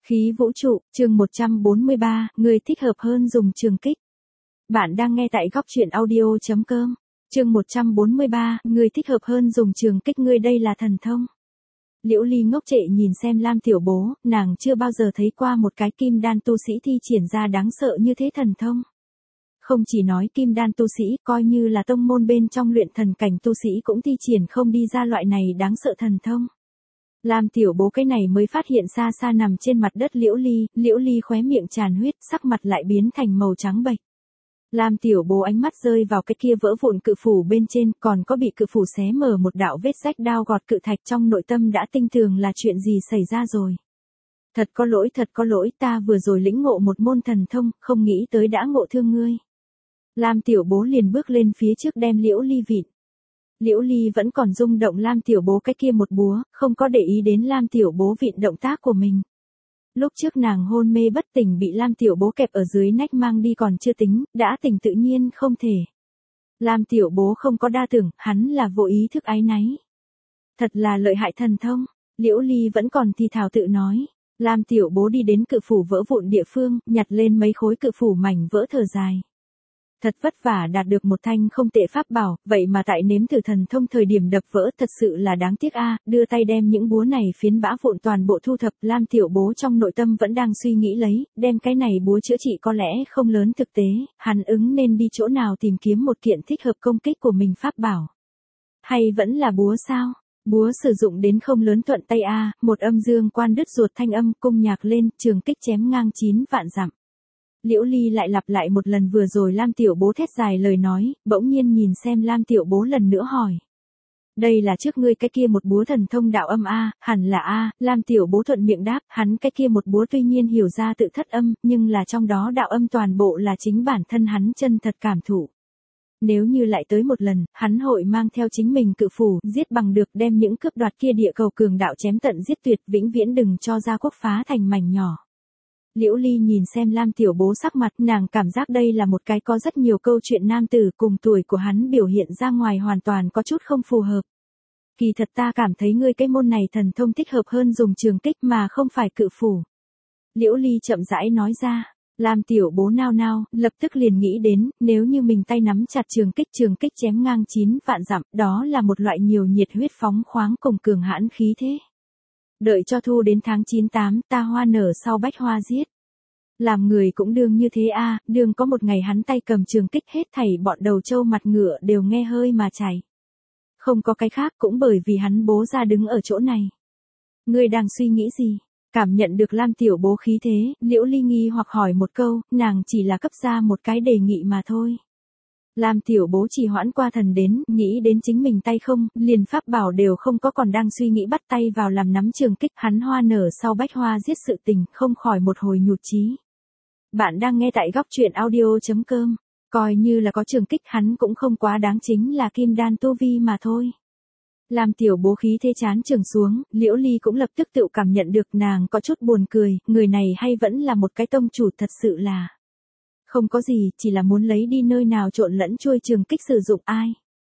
Khí vũ trụ, chương 143, người thích hợp hơn dùng trường kích. Bạn đang nghe tại góc truyện audio.com. Chương 143, người thích hợp hơn dùng trường kích, ngươi đây là thần thông. Liễu Ly ngốc trệ nhìn xem Lam Tiểu Bố, nàng chưa bao giờ thấy qua một cái kim đan tu sĩ thi triển ra đáng sợ như thế thần thông. Không chỉ nói kim đan tu sĩ, coi như là tông môn bên trong luyện thần cảnh tu sĩ cũng thi triển không đi ra loại này đáng sợ thần thông. Lam Tiểu Bố cái này mới phát hiện xa xa nằm trên mặt đất Liễu Ly khóe miệng tràn huyết, sắc mặt lại biến thành màu trắng bệch. Lam Tiểu Bố ánh mắt rơi vào cái kia vỡ vụn cự phủ bên trên, còn có bị cự phủ xé mở một đạo vết rách đao gọt cự thạch, trong nội tâm đã tinh tường là chuyện gì xảy ra rồi. Thật có lỗi, ta vừa rồi lĩnh ngộ một môn thần thông, không nghĩ tới đã ngộ thương ngươi. Lam Tiểu Bố liền bước lên phía trước đem Liễu Ly vịn. Liễu Ly vẫn còn rung động Lam Tiểu Bố cái kia một búa, không có để ý đến Lam Tiểu Bố vịn động tác của mình. Lúc trước nàng hôn mê bất tỉnh bị Lam Tiểu Bố kẹp ở dưới nách mang đi còn chưa tính, đã tỉnh tự nhiên không thể. Lam Tiểu Bố không có đa tưởng, hắn là vô ý thức áy náy. Thật là lợi hại thần thông, Liễu Ly vẫn còn thì thào tự nói. Lam Tiểu Bố đi đến cự phủ vỡ vụn địa phương, nhặt lên mấy khối cự phủ mảnh vỡ thở dài. Thật vất vả đạt được một thanh không tệ pháp bảo, vậy mà tại nếm thử thần thông thời điểm đập vỡ, thật sự là đáng tiếc a. Đưa tay đem những búa này phiến bã vụn toàn bộ thu thập. Lam Tiểu Bố trong nội tâm vẫn đang suy nghĩ lấy, đem cái này búa chữa trị có lẽ không lớn thực tế, hắn ứng nên đi chỗ nào tìm kiếm một kiện thích hợp công kích của mình pháp bảo. Hay vẫn là búa sao? Búa sử dụng đến không lớn thuận tay a. Một âm dương quan đứt ruột thanh âm cung nhạc lên, trường kích chém ngang 9 vạn dặm. Liễu Ly lại lặp lại một lần vừa rồi Lam Tiểu Bố thét dài lời nói, bỗng nhiên nhìn xem Lam Tiểu Bố lần nữa hỏi. Đây là trước ngươi cái kia một búa thần thông đạo âm a, hẳn là a. Lam Tiểu Bố thuận miệng đáp, hắn cái kia một búa tuy nhiên hiểu ra tự thất âm, nhưng là trong đó đạo âm toàn bộ là chính bản thân hắn chân thật cảm thụ. Nếu như lại tới một lần, hắn hội mang theo chính mình cự phủ, giết bằng được, đem những cướp đoạt kia địa cầu cường đạo chém tận giết tuyệt, vĩnh viễn đừng cho gia quốc phá thành mảnh nhỏ. Liễu Ly nhìn xem Lam Tiểu Bố sắc mặt, nàng cảm giác đây là một cái có rất nhiều câu chuyện nam tử cùng tuổi của hắn biểu hiện ra ngoài hoàn toàn có chút không phù hợp. Kỳ thật ta cảm thấy ngươi cái môn này thần thông thích hợp hơn dùng trường kích mà không phải cự phủ. Liễu Ly chậm rãi nói ra. Lam Tiểu Bố nao nao, lập tức liền nghĩ đến, nếu như mình tay nắm chặt trường kích chém ngang 9 vạn dặm, đó là một loại nhiều nhiệt huyết phóng khoáng cùng cường hãn khí thế. Đợi cho thu đến tháng 9-8, ta hoa nở sau bách hoa giết. Làm người cũng đương như thế a, đương có một ngày hắn tay cầm trường kích hết thảy bọn đầu trâu mặt ngựa đều nghe hơi mà chảy. Không có cái khác, cũng bởi vì hắn bố ra đứng ở chỗ này. Ngươi đang suy nghĩ gì? Cảm nhận được Lam Tiểu Bố khí thế, Liễu Ly nghi hoặc hỏi một câu, nàng chỉ là cấp ra một cái đề nghị mà thôi. Lam Tiểu Bố chỉ hoãn qua thần đến, nghĩ đến chính mình tay không, liền pháp bảo đều không có, còn đang suy nghĩ bắt tay vào làm nắm trường kích, hắn hoa nở sau bách hoa giết sự tình, không khỏi một hồi nhụt chí. Bạn đang nghe tại góc truyện audio.com, coi như là có trường kích hắn cũng không quá đáng, chính là kim đan tu vi mà thôi. Lam Tiểu Bố khí thế chán trường xuống, Liễu Ly cũng lập tức tự cảm nhận được, nàng có chút buồn cười, người này hay vẫn là một cái tông chủ, thật sự là. Không có gì, chỉ là muốn lấy đi nơi nào trộn lẫn chuôi trường kích sử dụng ai.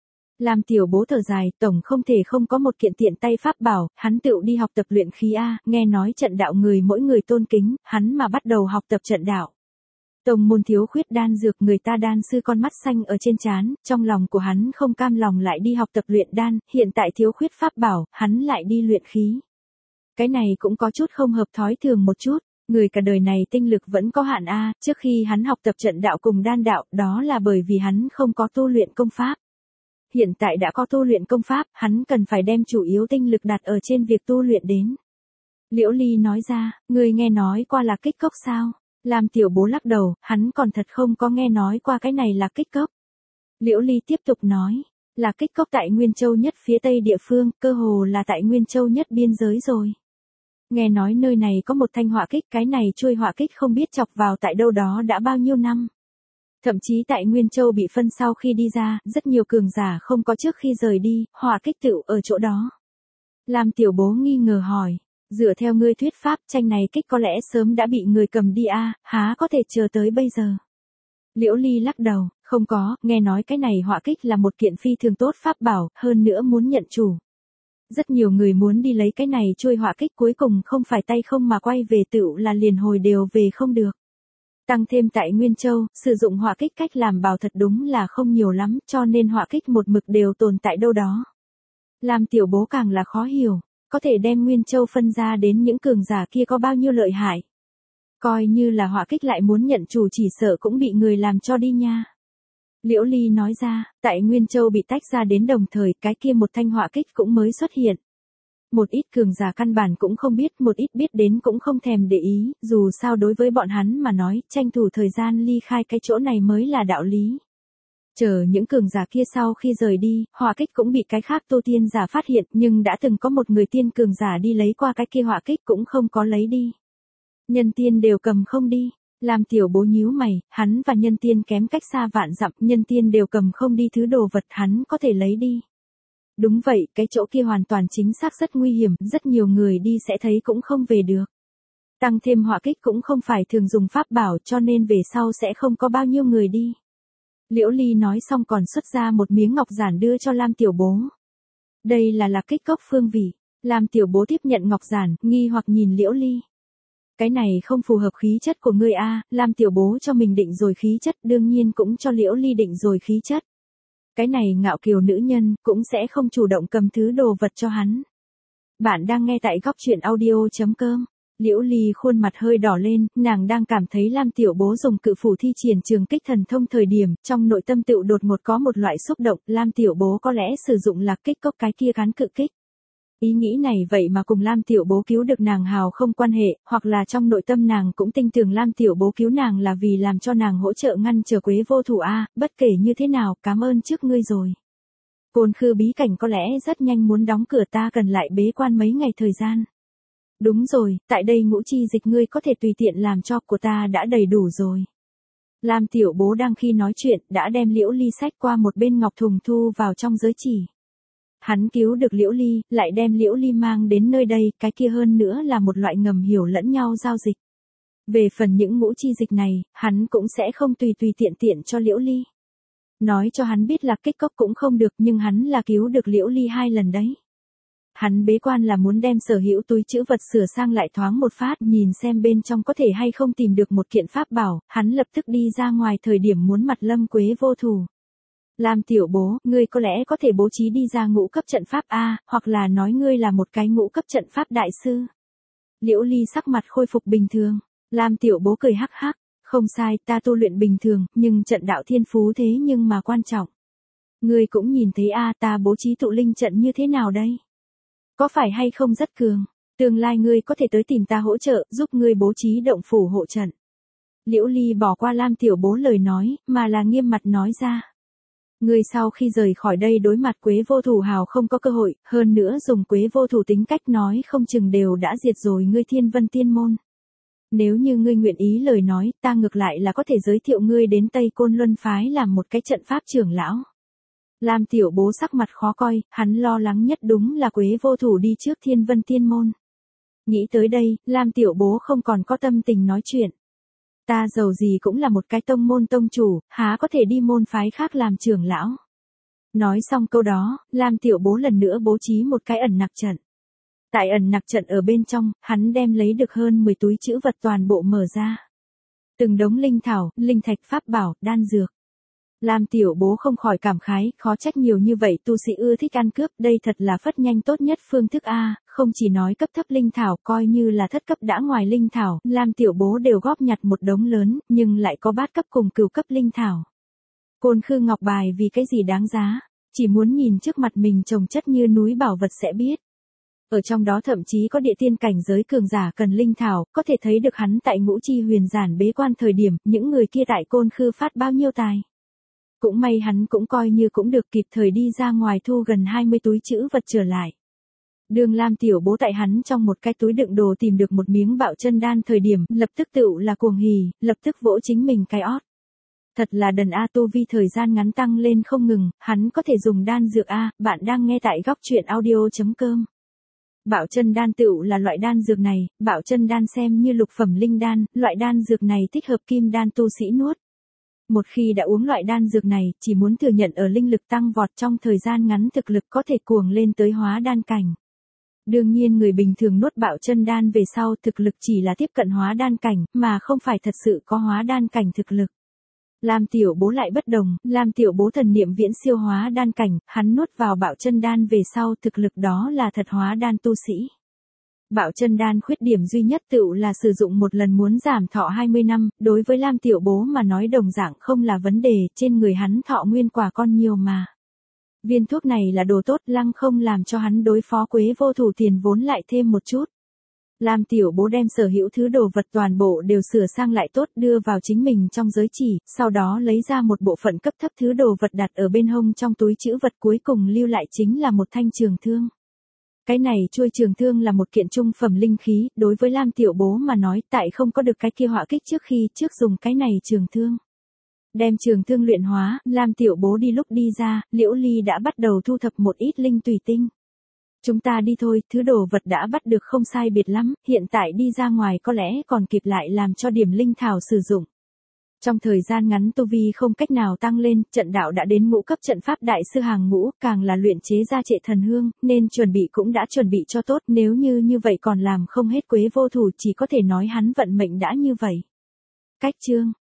Lam Tiểu Bố thở dài, tổng không thể không có một kiện tiện tay pháp bảo, hắn tự đi học tập luyện khí a, nghe nói trận đạo người mỗi người tôn kính, hắn mà bắt đầu học tập trận đạo. Tông môn thiếu khuyết đan dược, người ta đan sư con mắt xanh ở trên trán, trong lòng của hắn không cam lòng lại đi học tập luyện đan, hiện tại thiếu khuyết pháp bảo, hắn lại đi luyện khí. Cái này cũng có chút không hợp thói thường một chút. Người cả đời này tinh lực vẫn có hạn a, trước khi hắn học tập trận đạo cùng đan đạo, đó là bởi vì hắn không có tu luyện công pháp. Hiện tại đã có tu luyện công pháp, hắn cần phải đem chủ yếu tinh lực đặt ở trên việc tu luyện đến. Liễu Ly nói ra, ngươi nghe nói qua là kích cốc sao? Lam Tiểu Bố lắc đầu, hắn còn thật không có nghe nói qua cái này là kích cốc. Liễu Ly tiếp tục nói, là kích cốc tại Nguyên Châu nhất phía tây địa phương, cơ hồ là tại Nguyên Châu nhất biên giới rồi. Nghe nói nơi này có một thanh họa kích, cái này chuôi họa kích không biết chọc vào tại đâu đó đã bao nhiêu năm. Thậm chí tại Nguyên Châu bị phân sau khi đi ra, rất nhiều cường giả không có trước khi rời đi, họa kích tựu ở chỗ đó. Lam Tiểu Bố nghi ngờ hỏi, dựa theo ngươi thuyết pháp, tranh này kích có lẽ sớm đã bị người cầm đi a, há có thể chờ tới bây giờ. Liễu Ly lắc đầu, không có, nghe nói cái này họa kích là một kiện phi thường tốt pháp bảo, hơn nữa muốn nhận chủ. Rất nhiều người muốn đi lấy cái này trôi hỏa kích cuối cùng không phải tay không mà quay về tựu là liền hồi đều về không được. Tăng thêm tại Nguyên Châu, sử dụng hỏa kích cách làm bào thật đúng là không nhiều lắm, cho nên hỏa kích một mực đều tồn tại đâu đó. Lam Tiểu Bố càng là khó hiểu, có thể đem Nguyên Châu phân ra đến những cường giả kia có bao nhiêu lợi hại. Coi như là hỏa kích lại muốn nhận chủ chỉ sợ cũng bị người làm cho đi nha. Liễu Ly nói ra, tại Nguyên Châu bị tách ra đến đồng thời cái kia một thanh hỏa kích cũng mới xuất hiện. Một ít cường giả căn bản cũng không biết, một ít biết đến cũng không thèm để ý, dù sao đối với bọn hắn mà nói, tranh thủ thời gian ly khai cái chỗ này mới là đạo lý. Chờ những cường giả kia sau khi rời đi, hỏa kích cũng bị cái khác tu tiên giả phát hiện, nhưng đã từng có một người tiên cường giả đi lấy qua cái kia hỏa kích cũng không có lấy đi. Nhân tiên đều cầm không đi. Lam Tiểu Bố nhíu mày, hắn và nhân tiên kém cách xa vạn dặm, nhân tiên đều cầm không đi thứ đồ vật hắn có thể lấy đi. Đúng vậy, cái chỗ kia hoàn toàn chính xác rất nguy hiểm, rất nhiều người đi sẽ thấy cũng không về được. Tăng thêm hỏa kích cũng không phải thường dùng pháp bảo cho nên về sau sẽ không có bao nhiêu người đi. Liễu Ly nói xong còn xuất ra một miếng ngọc giản đưa cho Lam Tiểu Bố. Đây là lạc kích cốc phương vị. Lam Tiểu Bố tiếp nhận ngọc giản, nghi hoặc nhìn Liễu Ly. Cái này không phù hợp khí chất của ngươi a. Lam Tiểu Bố cho mình định rồi khí chất, đương nhiên cũng cho Liễu Ly định rồi khí chất. Cái này ngạo kiều nữ nhân, cũng sẽ không chủ động cầm thứ đồ vật cho hắn. Bạn đang nghe tại góc truyện audio.com. Liễu Ly khuôn mặt hơi đỏ lên, nàng đang cảm thấy Lam Tiểu Bố dùng cự phủ thi triển trường kích thần thông thời điểm, trong nội tâm tựu đột ngột có một loại xúc động, Lam Tiểu Bố có lẽ sử dụng lạc kích cốc cái kia gắn cự kích. Ý nghĩ này vậy mà cùng Lam Tiểu Bố cứu được nàng hào không quan hệ, hoặc là trong nội tâm nàng cũng tin tưởng Lam Tiểu Bố cứu nàng là vì làm cho nàng hỗ trợ ngăn trở Quế Vô Thủ a, bất kể như thế nào, cảm ơn trước ngươi rồi. Côn Khư bí cảnh có lẽ rất nhanh muốn đóng cửa, ta cần lại bế quan mấy ngày thời gian. Đúng rồi, tại đây ngũ chi dịch ngươi có thể tùy tiện làm cho, của ta đã đầy đủ rồi. Lam Tiểu Bố đang khi nói chuyện, đã đem Liễu Ly xách qua một bên ngọc thùng thu vào trong giới chỉ. Hắn cứu được Liễu Ly, lại đem Liễu Ly mang đến nơi đây, cái kia hơn nữa là một loại ngầm hiểu lẫn nhau giao dịch. Về phần những ngũ chi dịch này, hắn cũng sẽ không tùy tiện tiện cho Liễu Ly. Nói cho hắn biết là kích cốc cũng không được, nhưng hắn là cứu được Liễu Ly 2 lần đấy. Hắn bế quan là muốn đem sở hữu túi trữ vật sửa sang lại thoáng một phát, nhìn xem bên trong có thể hay không tìm được một kiện pháp bảo, hắn lập tức đi ra ngoài thời điểm muốn mặt Lâm Quế Vô Thủ. Lam Tiểu Bố, ngươi có lẽ có thể bố trí đi ra ngũ cấp trận pháp A, hoặc là nói ngươi là một cái ngũ cấp trận pháp đại sư. Liễu Ly sắc mặt khôi phục bình thường. Lam Tiểu Bố cười hắc hắc, không sai, ta tu luyện bình thường, nhưng trận đạo thiên phú thế nhưng mà quan trọng. Ngươi cũng nhìn thấy A, ta bố trí tụ linh trận như thế nào đây? Có phải hay không rất cường? Tương lai ngươi có thể tới tìm ta hỗ trợ, giúp ngươi bố trí động phủ hộ trận. Liễu Ly bỏ qua Lam Tiểu Bố lời nói, mà là nghiêm mặt nói ra. Ngươi sau khi rời khỏi đây đối mặt Quế Vô Thủ hào không có cơ hội, hơn nữa dùng Quế Vô Thủ tính cách nói không chừng đều đã diệt rồi ngươi Thiên Vân Tiên Môn. Nếu như ngươi nguyện ý lời nói, ta ngược lại là có thể giới thiệu ngươi đến Tây Côn Luân Phái làm một cái trận pháp trưởng lão. Lam Tiểu Bố sắc mặt khó coi, hắn lo lắng nhất đúng là Quế Vô Thủ đi trước Thiên Vân Tiên Môn. Nghĩ tới đây, Lam Tiểu Bố không còn có tâm tình nói chuyện. Ta dầu gì cũng là một cái tông môn tông chủ, há có thể đi môn phái khác làm trưởng lão. Nói xong câu đó, Lam Tiểu Bố lần nữa bố trí một cái ẩn nặc trận. Tại ẩn nặc trận ở bên trong, hắn đem lấy được hơn 10 túi trữ vật toàn bộ mở ra. Từng đống linh thảo, linh thạch pháp bảo, đan dược. Lam Tiểu Bố không khỏi cảm khái, khó trách nhiều như vậy tu sĩ ưa thích ăn cướp, đây thật là phất nhanh tốt nhất phương thức A, không chỉ nói cấp thấp linh thảo, coi như là thất cấp đã ngoài linh thảo, Lam Tiểu Bố đều góp nhặt một đống lớn, nhưng lại có bát cấp cùng cửu cấp linh thảo. Côn Khư ngọc bài vì cái gì đáng giá, chỉ muốn nhìn trước mặt mình chồng chất như núi bảo vật sẽ biết. Ở trong đó thậm chí có địa tiên cảnh giới cường giả cần linh thảo, có thể thấy được hắn tại Ngũ Chi Huyền Giản bế quan thời điểm, những người kia tại Côn Khư phát bao nhiêu tài. Cũng may hắn cũng coi như cũng được kịp thời đi ra ngoài thu gần 20 túi trữ vật trở lại. Đường Lam Tiểu Bố tại hắn trong một cái túi đựng đồ tìm được một miếng bạo chân đan thời điểm, lập tức tựu là cuồng hỉ, lập tức vỗ chính mình cái ót. Thật là đần A, tu vi thời gian ngắn tăng lên không ngừng, hắn có thể dùng đan dược A, bạn đang nghe tại góc truyện audio.com. Bạo chân đan tựu là loại đan dược này, bạo chân đan xem như lục phẩm linh đan, loại đan dược này thích hợp kim đan tu sĩ nuốt. Một khi đã uống loại đan dược này, chỉ muốn thừa nhận ở linh lực tăng vọt trong thời gian ngắn thực lực có thể cuồng lên tới hóa đan cảnh. Đương nhiên người bình thường nuốt bạo chân đan về sau thực lực chỉ là tiếp cận hóa đan cảnh, mà không phải thật sự có hóa đan cảnh thực lực. Lam Tiểu Bố lại bất đồng, Lam Tiểu Bố thần niệm viễn siêu hóa đan cảnh, hắn nuốt vào bạo chân đan về sau thực lực đó là thật hóa đan tu sĩ. Bạo chân đan khuyết điểm duy nhất tựu là sử dụng một lần muốn giảm thọ 20 năm, đối với Lam Tiểu Bố mà nói đồng dạng không là vấn đề, trên người hắn thọ nguyên quả con nhiều mà. Viên thuốc này là đồ tốt, lăng không làm cho hắn đối phó Quế Vô Thủ tiền vốn lại thêm một chút. Lam Tiểu Bố đem sở hữu thứ đồ vật toàn bộ đều sửa sang lại tốt đưa vào chính mình trong giới chỉ, sau đó lấy ra một bộ phận cấp thấp thứ đồ vật đặt ở bên hông trong túi trữ vật, cuối cùng lưu lại chính là một thanh trường thương. Cái này chuôi trường thương là một kiện trung phẩm linh khí, đối với Lam Tiểu Bố mà nói tại không có được cái kia họa kích trước khi trước dùng cái này trường thương. Đem trường thương luyện hóa, Lam Tiểu Bố đi lúc đi ra, Liễu Ly đã bắt đầu thu thập một ít linh tùy tinh. Chúng ta đi thôi, thứ đồ vật đã bắt được không sai biệt lắm, hiện tại đi ra ngoài có lẽ còn kịp lại làm cho điểm linh thảo sử dụng. Trong thời gian ngắn tu vi không cách nào tăng lên, trận đạo đã đến ngũ cấp trận pháp đại sư hàng ngũ, càng là luyện chế ra Trệ Thần Hương, nên chuẩn bị cũng đã chuẩn bị cho tốt, nếu như vậy còn làm không hết Quế Vô Thủ chỉ có thể nói hắn vận mệnh đã như vậy. Cách chương